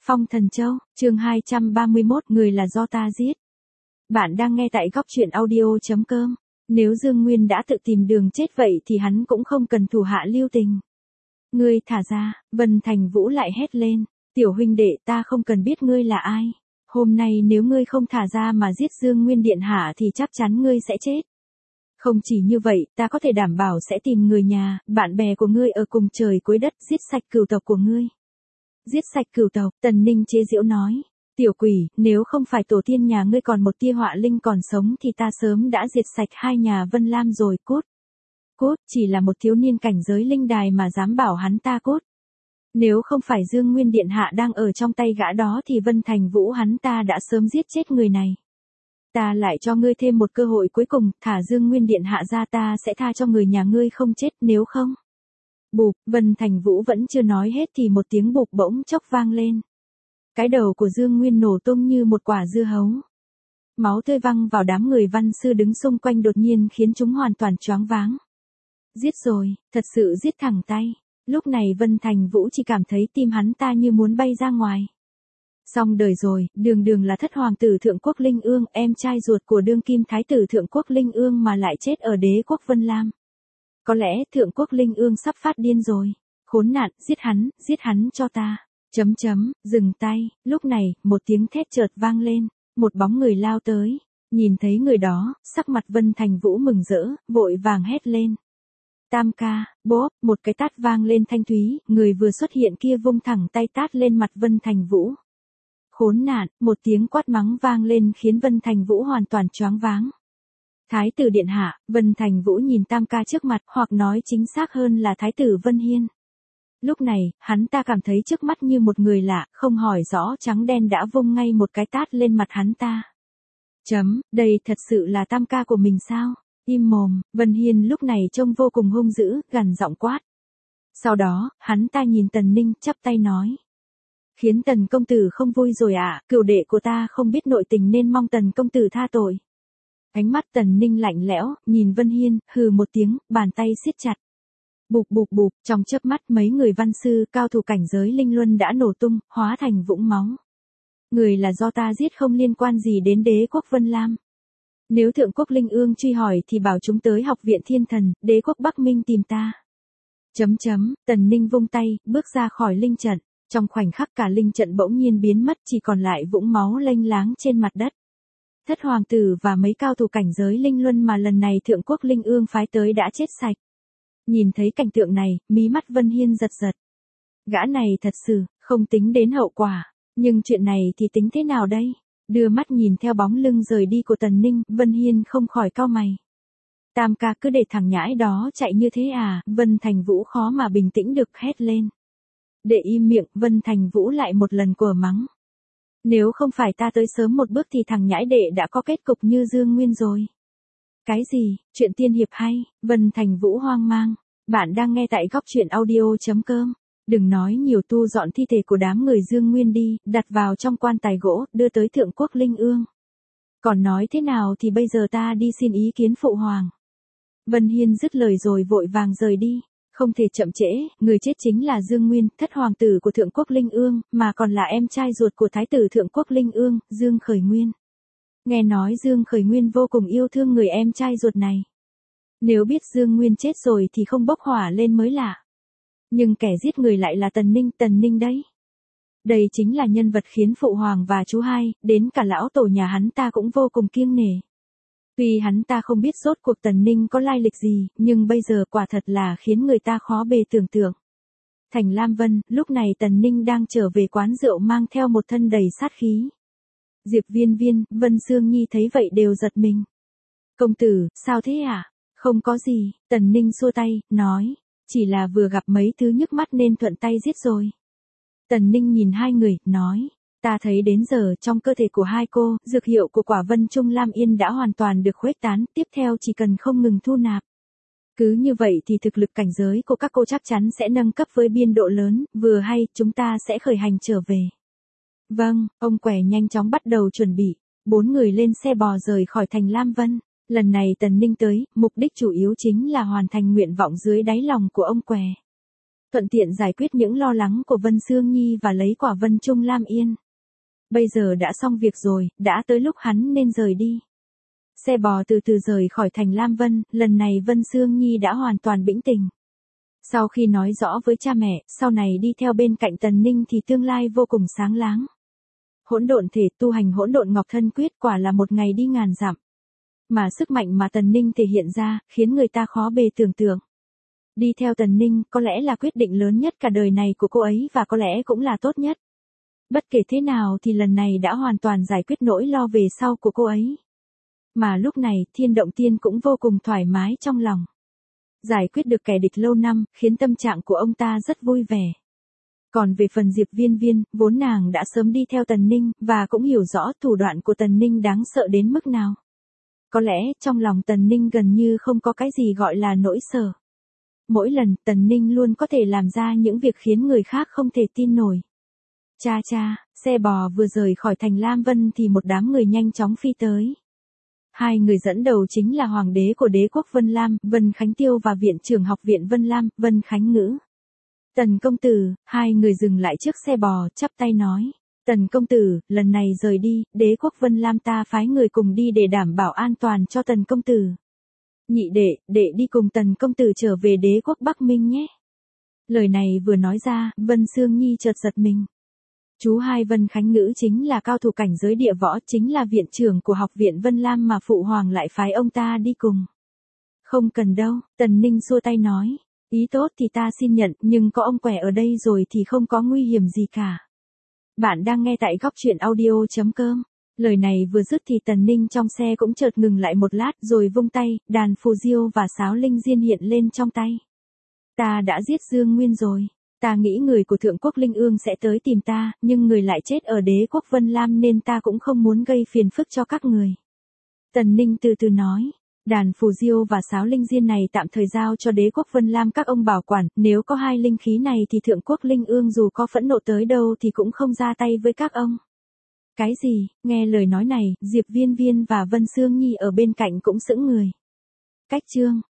Phong Thần Châu, chương 231, người là do ta giết. Bạn đang nghe tại góc truyện audio.com. Nếu Dương Nguyên đã tự tìm đường chết vậy thì hắn cũng không cần thủ hạ lưu tình. Ngươi thả ra, Vân Thành Vũ lại hét lên. Tiểu huynh đệ, ta không cần biết ngươi là ai. Hôm nay nếu ngươi không thả ra mà giết Dương Nguyên điện hạ thì chắc chắn ngươi sẽ chết. Không chỉ như vậy, ta có thể đảm bảo sẽ tìm người nhà, bạn bè của ngươi ở cùng trời cuối đất giết sạch cửu tộc của ngươi. Giết sạch cửu tộc, Tần Ninh chế giễu nói. Tiểu quỷ, nếu không phải tổ tiên nhà ngươi còn một tia họa linh còn sống thì ta sớm đã diệt sạch hai nhà Vân Lam rồi. Cút. Cút, chỉ là một thiếu niên cảnh giới linh đài mà dám bảo hắn ta cút. Nếu không phải Dương Nguyên điện hạ đang ở trong tay gã đó thì Vân Thành Vũ hắn ta đã sớm giết chết người này. Ta lại cho ngươi thêm một cơ hội cuối cùng, thả Dương Nguyên điện hạ ra, ta sẽ tha cho người nhà ngươi không chết, nếu không. Bụp, Vân Thành Vũ vẫn chưa nói hết thì một tiếng bụp bỗng chốc vang lên. Cái đầu của Dương Nguyên nổ tung như một quả dưa hấu. Máu tươi văng vào đám người văn sư đứng xung quanh đột nhiên khiến chúng hoàn toàn choáng váng. Giết rồi, thật sự giết thẳng tay. Lúc này Vân Thành Vũ chỉ cảm thấy tim hắn ta như muốn bay ra ngoài. Xong đời rồi, đường là thất hoàng tử Thượng Quốc Linh Ương, em trai ruột của đương kim thái tử Thượng Quốc Linh Ương mà lại chết ở đế quốc Vân Lam. Có lẽ Thượng Quốc Linh Ương sắp phát điên rồi. Khốn nạn, giết hắn cho ta. Dừng tay. Lúc này, một tiếng thét chợt vang lên, một bóng người lao tới. Nhìn thấy người đó, sắc mặt Vân Thành Vũ mừng rỡ, vội vàng hét lên. Tam ca, bốp, một cái tát vang lên thanh thúy, người vừa xuất hiện kia vung thẳng tay tát lên mặt Vân Thành Vũ. Khốn nạn, một tiếng quát mắng vang lên khiến Vân Thành Vũ hoàn toàn choáng váng. Thái tử điện hạ, Vân Thành Vũ nhìn tam ca trước mặt, hoặc nói chính xác hơn là thái tử Vân Hiên. Lúc này, hắn ta cảm thấy trước mắt như một người lạ, không hỏi rõ trắng đen đã vung ngay một cái tát lên mặt hắn ta. Đây thật sự là tam ca của mình sao? Im mồm, Vân Hiên lúc này trông vô cùng hung dữ, gằn giọng quát. Sau đó, hắn ta nhìn Tần Ninh chắp tay nói. Khiến Tần công tử không vui rồi ạ, cửu đệ của ta không biết nội tình nên mong Tần công tử tha tội. Ánh mắt Tần Ninh lạnh lẽo, nhìn Vân Hiên, hừ một tiếng, bàn tay siết chặt. Bụp, trong chớp mắt mấy người văn sư cao thủ cảnh giới linh luân đã nổ tung, hóa thành vũng máu. Người là do ta giết không liên quan gì đến đế quốc Vân Lam. Nếu Thượng Quốc Linh Ương truy hỏi thì bảo chúng tới học viện Thiên Thần, đế quốc Bắc Minh tìm ta. Tần Ninh vung tay, bước ra khỏi linh trận. Trong khoảnh khắc cả linh trận bỗng nhiên biến mất, chỉ còn lại vũng máu lênh láng trên mặt đất. Thất hoàng tử và mấy cao thủ cảnh giới linh luân mà lần này Thượng Quốc Linh Ương phái tới đã chết sạch. Nhìn thấy cảnh tượng này, mí mắt Vân Hiên giật. Gã này thật sự, không tính đến hậu quả. Nhưng chuyện này thì tính thế nào đây? Đưa mắt nhìn theo bóng lưng rời đi của Tần Ninh, Vân Hiên không khỏi cau mày. Tam ca cứ để thằng nhãi đó chạy như thế à? Vân Thành Vũ khó mà bình tĩnh được hét lên. Để im miệng, Vân Thành Vũ lại một lần quở mắng. Nếu không phải ta tới sớm một bước thì thằng nhãi đệ đã có kết cục như Dương Nguyên rồi. Cái gì? Chuyện tiên hiệp hay? Vân Thành Vũ hoang mang. Bạn đang nghe tại góc truyện audio.com. Đừng nói nhiều, tu dọn thi thể của đám người Dương Nguyên đi, đặt vào trong quan tài gỗ, đưa tới Thượng Quốc Linh Ương. Còn nói thế nào thì bây giờ ta đi xin ý kiến phụ hoàng. Vân Hiên dứt lời rồi vội vàng rời đi. Không thể chậm trễ, người chết chính là Dương Nguyên, thất hoàng tử của Thượng Quốc Linh Ương, mà còn là em trai ruột của thái tử Thượng Quốc Linh Ương, Dương Khởi Nguyên. Nghe nói Dương Khởi Nguyên vô cùng yêu thương người em trai ruột này. Nếu biết Dương Nguyên chết rồi thì không bốc hỏa lên mới lạ. Nhưng kẻ giết người lại là Tần Ninh đấy. Đây chính là nhân vật khiến phụ hoàng và chú hai, đến cả lão tổ nhà hắn ta cũng vô cùng kiêng nể. Tuy hắn ta không biết rốt cuộc Tần Ninh có lai lịch gì, nhưng bây giờ quả thật là khiến người ta khó bề tưởng tượng. Thành Lam Vân, lúc này Tần Ninh đang trở về quán rượu mang theo một thân đầy sát khí. Diệp Viên, Vân Sương Nhi thấy vậy đều giật mình. Công tử, sao thế ạ? Không có gì, Tần Ninh xua tay, nói. Chỉ là vừa gặp mấy thứ nhức mắt nên thuận tay giết rồi. Tần Ninh nhìn hai người, nói. Ta thấy đến giờ trong cơ thể của hai cô, dược hiệu của quả Vân Trung Lam Yên đã hoàn toàn được khuếch tán, tiếp theo chỉ cần không ngừng thu nạp. Cứ như vậy thì thực lực cảnh giới của các cô chắc chắn sẽ nâng cấp với biên độ lớn, vừa hay chúng ta sẽ khởi hành trở về. Vâng, ông Quẻ nhanh chóng bắt đầu chuẩn bị. 4 người lên xe bò rời khỏi thành Lam Vân. Lần này Tần Ninh tới, mục đích chủ yếu chính là hoàn thành nguyện vọng dưới đáy lòng của ông Quẻ. Thuận tiện giải quyết những lo lắng của Vân Sương Nhi và lấy quả Vân Trung Lam Yên. Bây giờ đã xong việc rồi, đã tới lúc hắn nên rời đi. Xe bò từ từ rời khỏi thành Lam Vân, lần này Vân Sương Nhi đã hoàn toàn bĩnh tỉnh. Sau khi nói rõ với cha mẹ, sau này đi theo bên cạnh Tần Ninh thì tương lai vô cùng sáng láng. Hỗn độn thể tu hành hỗn độn ngọc thân quyết quả là một ngày đi ngàn dặm. Mà sức mạnh mà Tần Ninh thể hiện ra, khiến người ta khó bề tưởng tượng. Đi theo Tần Ninh có lẽ là quyết định lớn nhất cả đời này của cô ấy và có lẽ cũng là tốt nhất. Bất kể thế nào thì lần này đã hoàn toàn giải quyết nỗi lo về sau của cô ấy. Mà lúc này Thiên Động Tiên cũng vô cùng thoải mái trong lòng. Giải quyết được kẻ địch lâu năm, khiến tâm trạng của ông ta rất vui vẻ. Còn về phần Diệp Viên Viên, vốn nàng đã sớm đi theo Tần Ninh, và cũng hiểu rõ thủ đoạn của Tần Ninh đáng sợ đến mức nào. Có lẽ trong lòng Tần Ninh gần như không có cái gì gọi là nỗi sợ. Mỗi lần Tần Ninh luôn có thể làm ra những việc khiến người khác không thể tin nổi. Cha cha, xe bò vừa rời khỏi thành Lam Vân thì một đám người nhanh chóng phi tới. Hai người dẫn đầu chính là Hoàng đế của đế quốc Vân Lam, Vân Khánh Tiêu và Viện trưởng học viện Vân Lam, Vân Khánh Ngữ. Tần công tử, hai người dừng lại trước xe bò, chắp tay nói. Tần công tử, lần này rời đi, đế quốc Vân Lam ta phái người cùng đi để đảm bảo an toàn cho Tần công tử. Nhị đệ đi cùng Tần công tử trở về đế quốc Bắc Minh nhé. Lời này vừa nói ra, Vân Sương Nhi chợt giật mình. Chú hai Vân Khánh Ngữ chính là cao thủ cảnh giới địa võ, chính là viện trưởng của học viện Vân Lam mà phụ hoàng lại phái ông ta đi cùng. Không cần đâu, Tần Ninh xua tay nói. Ý tốt thì ta xin nhận, nhưng có ông quẻ ở đây rồi thì không có nguy hiểm gì cả. Bạn đang nghe tại góc truyện audio.com. Lời này vừa dứt thì Tần Ninh trong xe cũng chợt ngừng lại một lát rồi vung tay, đàn phù diêu và sáo linh diên hiện lên trong tay. Ta đã giết Dương Nguyên rồi. Ta nghĩ người của Thượng Quốc Linh Ương sẽ tới tìm ta, nhưng người lại chết ở đế quốc Vân Lam nên ta cũng không muốn gây phiền phức cho các người. Tần Ninh từ từ nói. Đàn phù diêu và sáo linh diên này tạm thời giao cho đế quốc Vân Lam các ông bảo quản, nếu có hai linh khí này thì Thượng Quốc Linh Ương dù có phẫn nộ tới đâu thì cũng không ra tay với các ông. Cái gì? Nghe lời nói này, Diệp Viên Viên và Vân Sương Nhi ở bên cạnh cũng sững người. Cách chương